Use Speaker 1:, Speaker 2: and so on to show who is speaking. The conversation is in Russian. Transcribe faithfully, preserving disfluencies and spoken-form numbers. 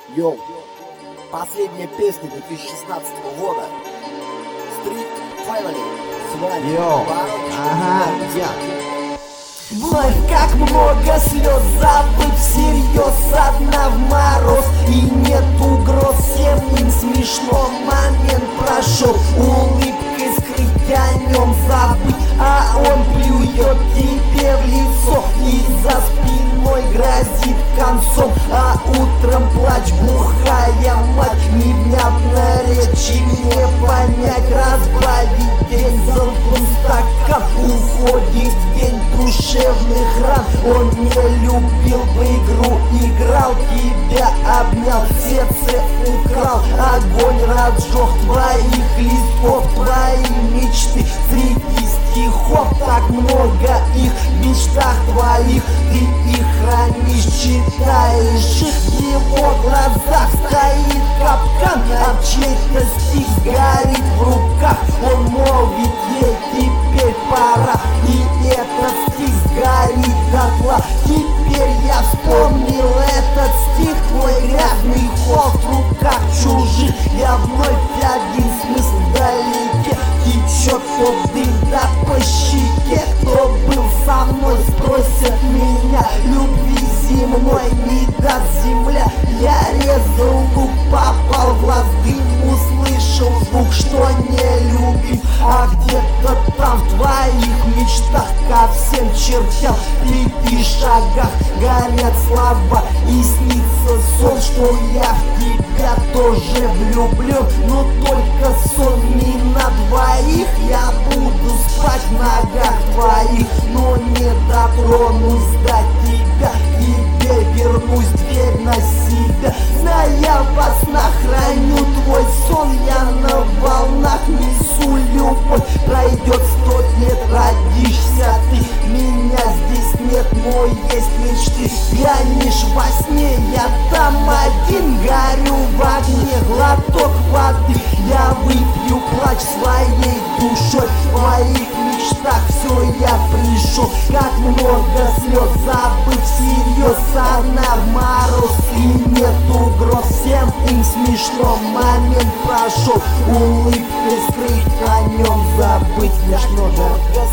Speaker 1: Йоу, последняя песня две тысячи шестнадцатого года. Street Family. С вами
Speaker 2: Йоу, ага, я.
Speaker 3: Вновь как много слез, забыв всерьез, одна в мороз и нет угроз. Всем им смешно, момент прошел, улыбкой скрыть, о нем забыть. А он плюет тебе в лицо и за спиной грозит концом. А утром плач, бухая мать, невнятно речи не понять. Разбавить день золотым стакан, уходит день душевных ран. Он не любил бы игру, играл, тебя обнял, сердце украл. Огонь разжег твоих листков, твои мечты среди стихов. Так много их в мечтах твоих, ты их хранишь, читаешь их. В его глазах стоит капкан, а чей-то стих горит в руках. Он молвит ей, теперь пора, и этот стих сгорит дотла. Теперь я вспомнил этот стих, твой грязный холст в руках чужих. Я вновь один, смысл вдалеке, течет тот дым да по щеке. Кто был со мной, спросят меня, любви земной не даст земля. Я резал лук, попал в глаз дым, услышал звук, что не любим. А где-то там в твоих мечтах ко всем чертям в пяти шагах горят слова и снится сон, что я в тебя тоже влюблен. Но только сон не на двоих, я буду спать в ногах твоих, но не дотронусь до тебя. Тебе вернусь, дверь на себя, зная во снах храню твой сон. Я на волнах несу любовь, пройдет сто лет, родишься ты, меня здесь нет, но есть мечты. Глянешь во сне, я там один, горю в огне, глоток воды. Я выпью плач своей душой, в твоих мечтах все я пришел. Как много слез, забыв всерьез, одна в мороз и нет угроз. Всем им смешно, момент прошел, улыбкой скрыть, о нем забыть смешно, да?